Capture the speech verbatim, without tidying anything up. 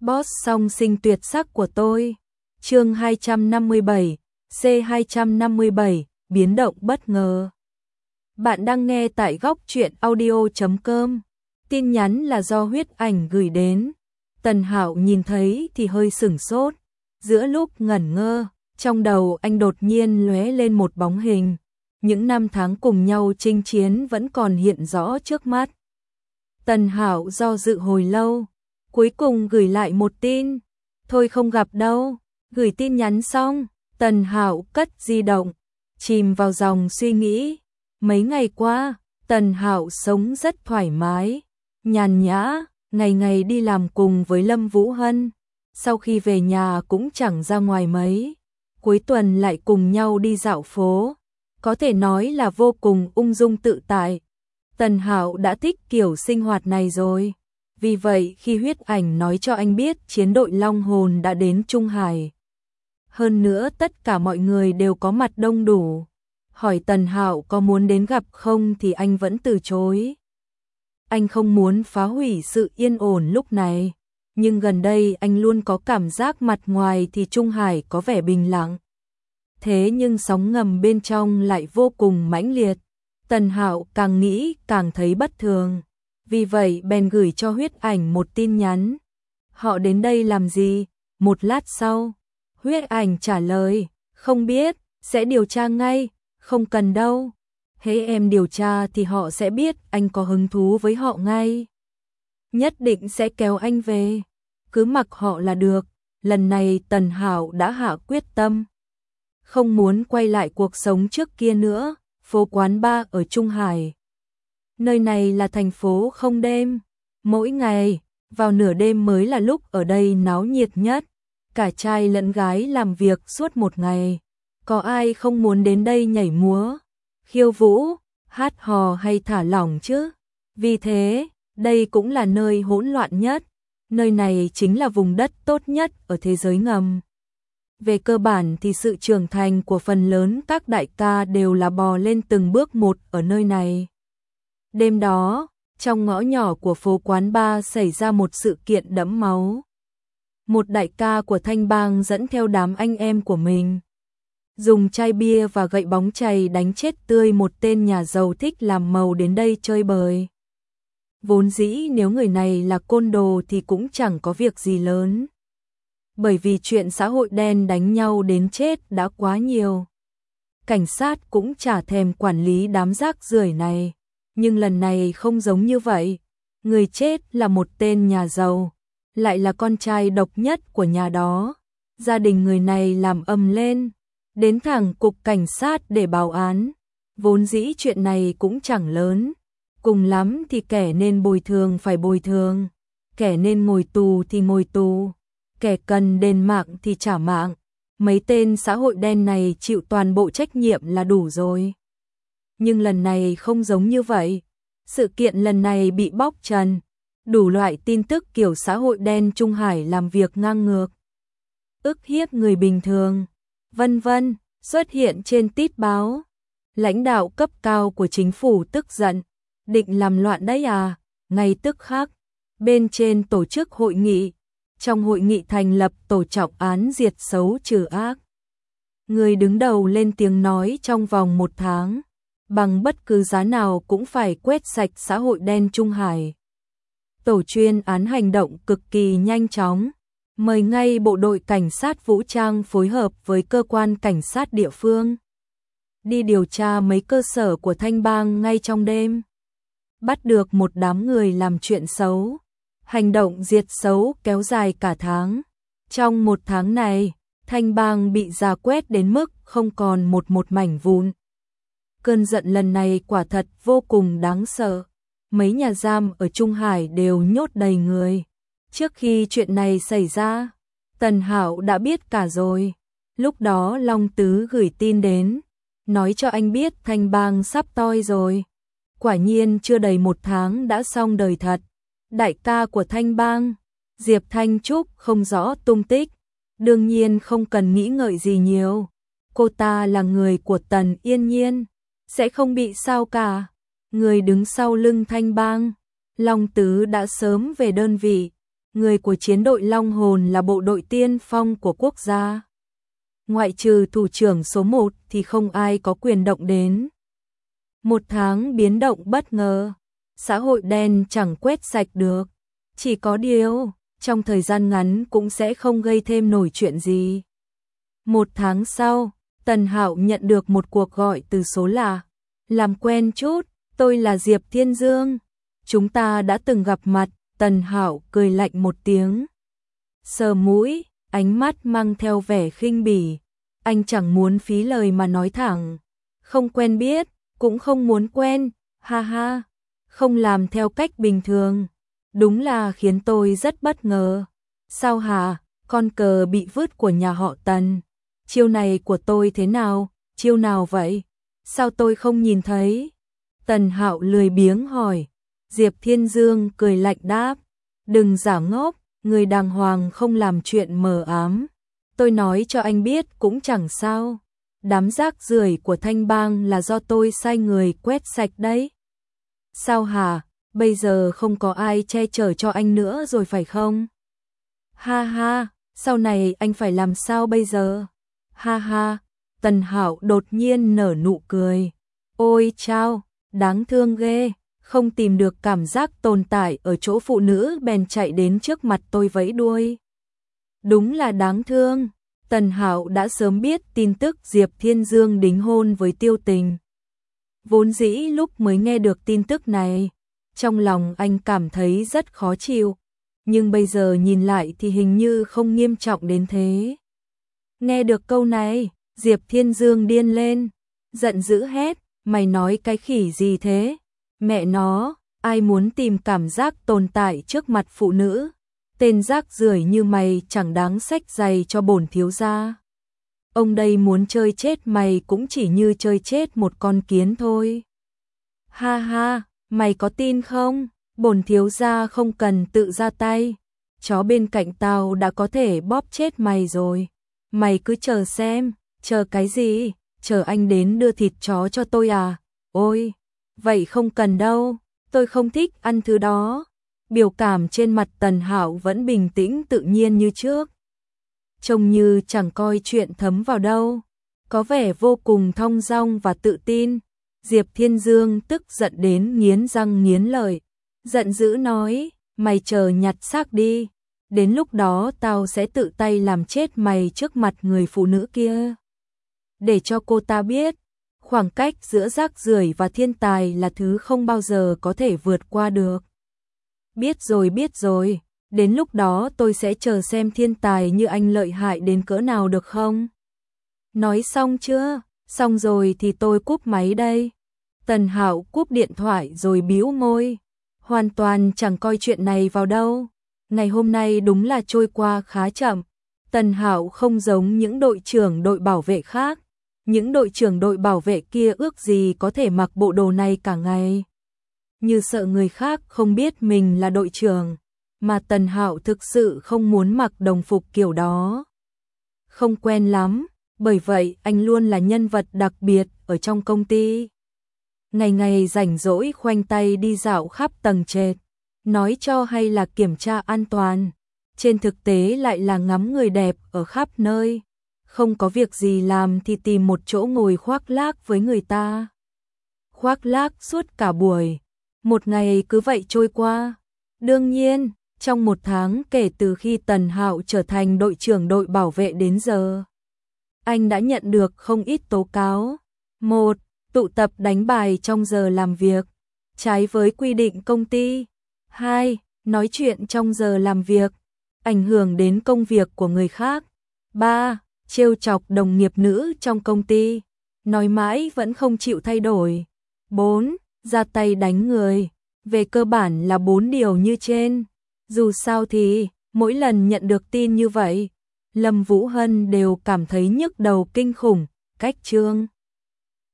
Boss song sinh tuyệt sắc của tôi. Chương hai trăm năm mươi bảy, C hai trăm năm mươi bảy, biến động bất ngờ. Bạn đang nghe tại góc truyện audio chấm com. Tin nhắn là do Huyết Ảnh gửi đến. Tần Hạo nhìn thấy thì hơi sửng sốt. Giữa lúc ngẩn ngơ, trong đầu anh đột nhiên lóe lên một bóng hình. Những năm tháng cùng nhau chinh chiến vẫn còn hiện rõ trước mắt. Tần Hạo do dự hồi lâu, cuối cùng gửi lại một tin. Thôi không gặp đâu. Gửi tin nhắn xong, Tần Hạo cất di động, chìm vào dòng suy nghĩ. Mấy ngày qua, Tần Hạo sống rất thoải mái, nhàn nhã, ngày ngày đi làm cùng với Lâm Vũ Hân. Sau khi về nhà cũng chẳng ra ngoài mấy, cuối tuần lại cùng nhau đi dạo phố, có thể nói là vô cùng ung dung tự tại. Tần Hạo đã thích kiểu sinh hoạt này rồi. Vì vậy khi Huyết Ảnh nói cho anh biết chiến đội Long Hồn đã đến Trung Hải, hơn nữa tất cả mọi người đều có mặt đông đủ, hỏi Tần Hạo có muốn đến gặp không thì anh vẫn từ chối. Anh không muốn phá hủy sự yên ổn lúc này, nhưng gần đây anh luôn có cảm giác mặt ngoài thì Trung Hải có vẻ bình lặng. Thế nhưng sóng ngầm bên trong lại vô cùng mãnh liệt. Tần Hạo càng nghĩ càng thấy bất thường. Vì vậy bèn gửi cho Huyết Ảnh một tin nhắn. Họ đến đây làm gì? Một lát sau, Huyết Ảnh trả lời, không biết, sẽ điều tra ngay, không cần đâu. Hễ em điều tra thì họ sẽ biết anh có hứng thú với họ ngay. Nhất định sẽ kéo anh về, cứ mặc họ là được. Lần này Tần Hạo đã hạ quyết tâm. Không muốn quay lại cuộc sống trước kia nữa, phố quán bar ở Trung Hải. Nơi này là thành phố không đêm, mỗi ngày, vào nửa đêm mới là lúc ở đây náo nhiệt nhất. Cả trai lẫn gái làm việc suốt một ngày, có ai không muốn đến đây nhảy múa, khiêu vũ, hát hò hay thả lỏng chứ. Vì thế, đây cũng là nơi hỗn loạn nhất, nơi này chính là vùng đất tốt nhất ở thế giới ngầm. Về cơ bản thì sự trưởng thành của phần lớn các đại ca đều là bò lên từng bước một ở nơi này. Đêm đó, trong ngõ nhỏ của phố quán bar xảy ra một sự kiện đẫm máu. Một đại ca của Thanh Bang dẫn theo đám anh em của mình, dùng chai bia và gậy bóng chày đánh chết tươi một tên nhà giàu thích làm màu đến đây chơi bời. Vốn dĩ nếu người này là côn đồ thì cũng chẳng có việc gì lớn, bởi vì chuyện xã hội đen đánh nhau đến chết đã quá nhiều. Cảnh sát cũng chả thèm quản lý đám rác rưởi này. Nhưng lần này không giống như vậy. Người chết là một tên nhà giàu, lại là con trai độc nhất của nhà đó. Gia đình người này làm ầm lên, đến thẳng cục cảnh sát để báo án. Vốn dĩ chuyện này cũng chẳng lớn, cùng lắm thì kẻ nên bồi thường phải bồi thường, kẻ nên ngồi tù thì ngồi tù, kẻ cần đền mạng thì trả mạng. Mấy tên xã hội đen này chịu toàn bộ trách nhiệm là đủ rồi. Nhưng lần này không giống như vậy. Sự kiện lần này bị bóc trần, đủ loại tin tức kiểu xã hội đen Trung Hải làm việc ngang ngược, ức hiếp người bình thường, vân vân, xuất hiện trên tít báo. Lãnh đạo cấp cao của chính phủ tức giận, định làm loạn đấy à? Ngay tức khắc, bên trên tổ chức hội nghị, trong hội nghị thành lập tổ trọng án diệt xấu trừ ác. Người đứng đầu lên tiếng nói trong vòng một tháng, bằng bất cứ giá nào cũng phải quét sạch xã hội đen Trung Hải. Tổ chuyên án hành động cực kỳ nhanh chóng, mời ngay bộ đội cảnh sát vũ trang phối hợp với cơ quan cảnh sát địa phương, đi điều tra mấy cơ sở của Thanh Bang ngay trong đêm. Bắt được một đám người làm chuyện xấu. Hành động diệt xấu kéo dài cả tháng. Trong một tháng này, Thanh Bang bị rà quét đến mức không còn một một mảnh vụn. Cơn giận lần này quả thật vô cùng đáng sợ. Mấy nhà giam ở Trung Hải đều nhốt đầy người. Trước khi chuyện này xảy ra, Tần Hạo đã biết cả rồi. Lúc đó Long Tứ gửi tin đến, nói cho anh biết Thanh Bang sắp toi rồi. Quả nhiên chưa đầy một tháng đã xong đời thật. Đại ca của Thanh Bang, Diệp Thanh Trúc không rõ tung tích. Đương nhiên không cần nghĩ ngợi gì nhiều. Cô ta là người của Tần Yên Nhiên, sẽ không bị sao cả. Người đứng sau lưng Thanh Bang, Long Tứ đã sớm về đơn vị, người của chiến đội Long Hồn là bộ đội tiên phong của quốc gia. Ngoại trừ thủ trưởng số một thì không ai có quyền động đến. Một tháng biến động bất ngờ, xã hội đen chẳng quét sạch được. Chỉ có điều, trong thời gian ngắn cũng sẽ không gây thêm nổi chuyện gì. Một tháng sau, Tần Hạo nhận được một cuộc gọi từ số lạ. Làm quen chút, tôi là Diệp Thiên Dương. Chúng ta đã từng gặp mặt. Tần Hạo cười lạnh một tiếng. Sờ mũi, ánh mắt mang theo vẻ khinh bỉ. Anh chẳng muốn phí lời mà nói thẳng. Không quen biết, cũng không muốn quen, ha ha. Không làm theo cách bình thường. Đúng là khiến tôi rất bất ngờ. Sao hả, con cờ bị vứt của nhà họ Tần. Chiêu này của tôi thế nào, chiêu nào vậy? Sao tôi không nhìn thấy? Tần Hạo lười biếng hỏi. Diệp Thiên Dương cười lạnh đáp. Đừng giả ngốc, người đàng hoàng không làm chuyện mờ ám. Tôi nói cho anh biết cũng chẳng sao. Đám rác rưởi của Thanh Bang là do tôi sai người quét sạch đấy. Sao hả, bây giờ không có ai che chở cho anh nữa rồi phải không? Ha ha, sau này anh phải làm sao bây giờ? Ha ha, Tần Hạo đột nhiên nở nụ cười. Ôi chao, đáng thương ghê, không tìm được cảm giác tồn tại ở chỗ phụ nữ bèn chạy đến trước mặt tôi vẫy đuôi. Đúng là đáng thương, Tần Hạo đã sớm biết tin tức Diệp Thiên Dương đính hôn với Tiêu Tình. Vốn dĩ lúc mới nghe được tin tức này, trong lòng anh cảm thấy rất khó chịu, nhưng bây giờ nhìn lại thì hình như không nghiêm trọng đến thế. Nghe được câu này, Diệp Thiên Dương điên lên, giận dữ hét, mày nói cái khỉ gì thế? Mẹ nó, ai muốn tìm cảm giác tồn tại trước mặt phụ nữ? Tên rác rưởi như mày chẳng đáng xách giày cho bổn thiếu gia. Ông đây muốn chơi chết mày cũng chỉ như chơi chết một con kiến thôi. Ha ha, mày có tin không? Bổn thiếu gia không cần tự ra tay. Chó bên cạnh tao đã có thể bóp chết mày rồi. Mày cứ chờ xem, chờ cái gì? Chờ anh đến đưa thịt chó cho tôi à? Ôi, vậy không cần đâu, tôi không thích ăn thứ đó. Biểu cảm trên mặt Tần Hạo vẫn bình tĩnh tự nhiên như trước. Trông như chẳng coi chuyện thấm vào đâu, có vẻ vô cùng thong dong và tự tin. Diệp Thiên Dương tức giận đến nghiến răng nghiến lợi, giận dữ nói, mày chờ nhặt xác đi, đến lúc đó tao sẽ tự tay làm chết mày trước mặt người phụ nữ kia. Để cho cô ta biết, khoảng cách giữa rác rưởi và thiên tài là thứ không bao giờ có thể vượt qua được. Biết rồi biết rồi, đến lúc đó tôi sẽ chờ xem thiên tài như anh lợi hại đến cỡ nào được không? Nói xong chưa? Xong rồi thì tôi cúp máy đây. Tần Hạo cúp điện thoại rồi bĩu môi, hoàn toàn chẳng coi chuyện này vào đâu. Ngày hôm nay đúng là trôi qua khá chậm. Tần Hạo không giống những đội trưởng đội bảo vệ khác. Những đội trưởng đội bảo vệ kia ước gì có thể mặc bộ đồ này cả ngày. Như sợ người khác không biết mình là đội trưởng, mà Tần Hạo thực sự không muốn mặc đồng phục kiểu đó. Không quen lắm, bởi vậy anh luôn là nhân vật đặc biệt ở trong công ty. Ngày ngày rảnh rỗi khoanh tay đi dạo khắp tầng trệt, nói cho hay là kiểm tra an toàn, trên thực tế lại là ngắm người đẹp ở khắp nơi. Không có việc gì làm thì tìm một chỗ ngồi khoác lác với người ta. Khoác lác suốt cả buổi, một ngày cứ vậy trôi qua. Đương nhiên, trong một tháng kể từ khi Tần Hạo trở thành đội trưởng đội bảo vệ đến giờ, anh đã nhận được không ít tố cáo. Một, tụ tập đánh bài trong giờ làm việc, trái với quy định công ty. Hai, nói chuyện trong giờ làm việc, ảnh hưởng đến công việc của người khác. Ba, trêu chọc đồng nghiệp nữ trong công ty, nói mãi vẫn không chịu thay đổi. Bốn, ra tay đánh người. Về cơ bản là bốn điều như trên. Dù sao thì, mỗi lần nhận được tin như vậy, Lâm Vũ Hân đều cảm thấy nhức đầu kinh khủng. Cách Trương